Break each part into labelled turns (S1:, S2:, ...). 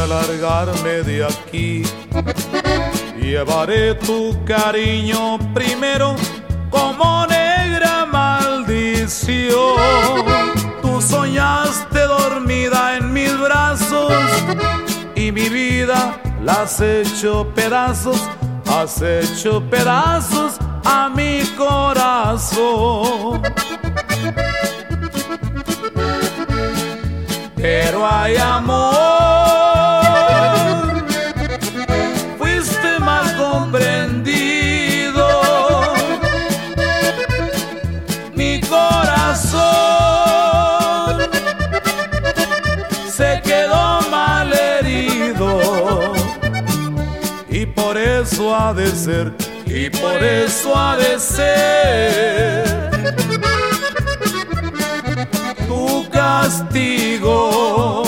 S1: al largarme de aquí, llevaré tu cariño primero como negra maldición. Tú soñaste dormida en mis brazos y mi vida la has hecho pedazos a mi corazón. Pero hay amor, fuiste mal comprendido. Mi corazón se quedó mal herido. Y por eso ha de ser, y por eso ha de ser tu castigo.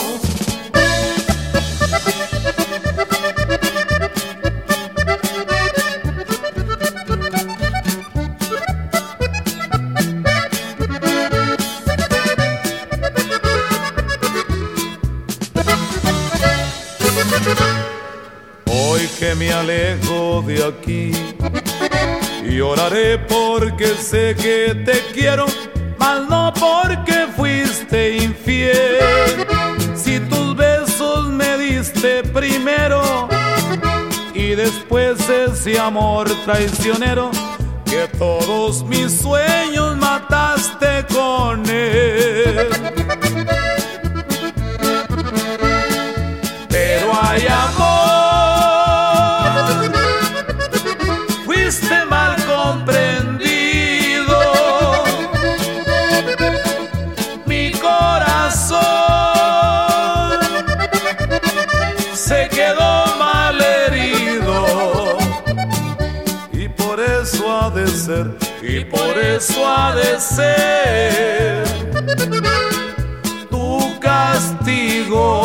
S1: Hoy que me alejo de aquí, lloraré porque sé que te quiero, mas no porque fuiste infiel. Si tus besos me diste primero y después ese amor traicionero, que todos mis sueños mataste con él. Pero hay amor, fuiste mal comprendido. Mi corazón se quedó mal herido. Y por eso ha de ser, y por eso ha de ser tu castigo.